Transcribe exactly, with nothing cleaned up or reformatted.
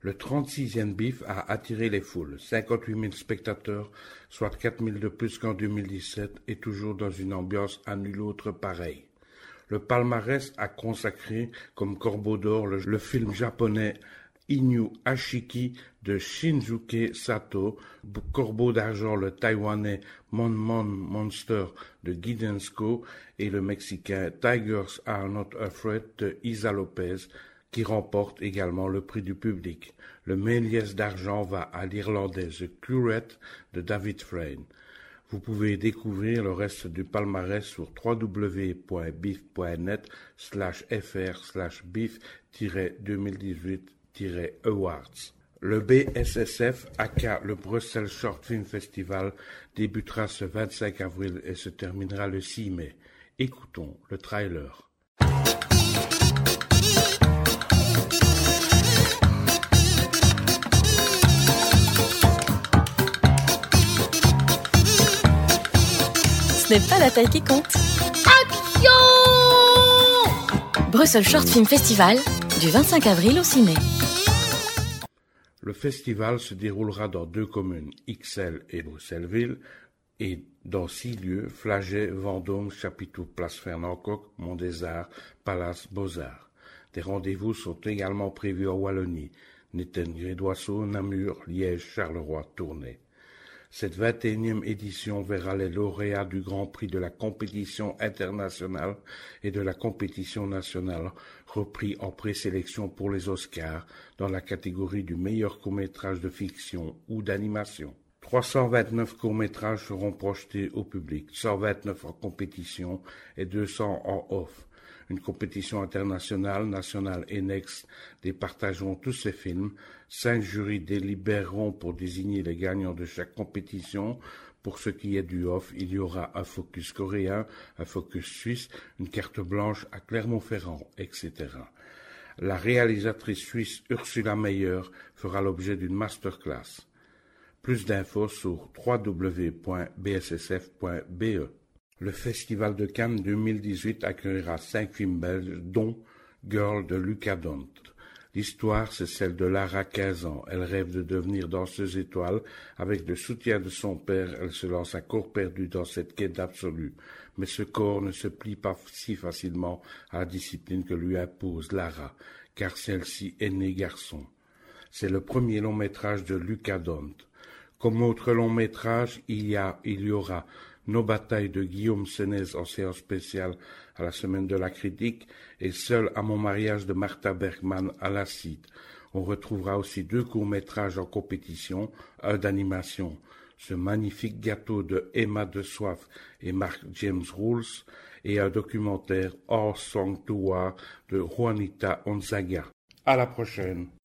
Le trente-sixième B I F a attiré les foules, cinquante-huit mille spectateurs, soit quatre mille de plus qu'en deux mille dix-sept, et toujours dans une ambiance à nul autre pareille. Le palmarès a consacré comme corbeau d'or le, le film japonais Inu Ashiki de Shinsuke Sato, corbeau d'argent le taïwanais Mon Mon Monster de Gidensko et le mexicain Tigers Are Not Afraid de Isa Lopez, qui remporte également le prix du public. Le Méliès d'argent va à l'Irlandais The Curate de David Frayne. Vous pouvez découvrir le reste du palmarès sur w w w point bif point net slash fr slash bif deux mille dix-huit awards. Le B S S F, aka le Brussels Short Film Festival, débutera ce vingt-cinq avril et se terminera le six mai. Écoutons le trailer. Ce n'est pas la taille qui compte. Action! Brussels Short Film Festival, du vingt-cinq avril au six mai. Le festival se déroulera dans deux communes, Ixelles et Bruxelles-Ville, et dans six lieux, Flagey, Vendôme, Chapiteau, Place Fernand-Coq, Mont-des-Arts, Palace, Beaux-Arts. Des rendez-vous sont également prévus en Wallonie, Néthen-Grédoisseau, Namur, Liège, Charleroi, Tournai. Cette vingt et unième édition verra les lauréats du Grand Prix de la compétition internationale et de la compétition nationale repris en présélection pour les Oscars dans la catégorie du meilleur court-métrage de fiction ou d'animation. trois cent vingt-neuf courts-métrages seront projetés au public, cent vingt-neuf en compétition et deux cents en off. Une compétition internationale, nationale et next départageront tous ces films. Cinq jurys délibéreront pour désigner les gagnants de chaque compétition. Pour ce qui est du off, il y aura un focus coréen, un focus suisse, une carte blanche à Clermont-Ferrand, et cetera. La réalisatrice suisse Ursula Meyer fera l'objet d'une masterclass. Plus d'infos sur w w w point b s s f point b e. Le Festival de Cannes deux mille dix-huit accueillera cinq films belges, dont Girl de Luca Dont. L'histoire, c'est celle de Lara, quinze ans. Elle rêve de devenir danseuse étoile. Avec le soutien de son père, elle se lance à corps perdu dans cette quête absolue. Mais ce corps ne se plie pas si facilement à la discipline que lui impose Lara, car celle-ci est née garçon. C'est le premier long métrage de Luca Dont. Comme autre long métrage, il y a, il y aura Nos batailles de Guillaume Sénez en séance spéciale à la Semaine de la Critique et Seul à mon mariage de Martha Bergman à la CID. On retrouvera aussi deux courts-métrages en compétition, un d'animation, Ce magnifique gâteau de Emma de Soif et Mark James Rules, et un documentaire Our Song to War de Juanita Onzaga. À la prochaine.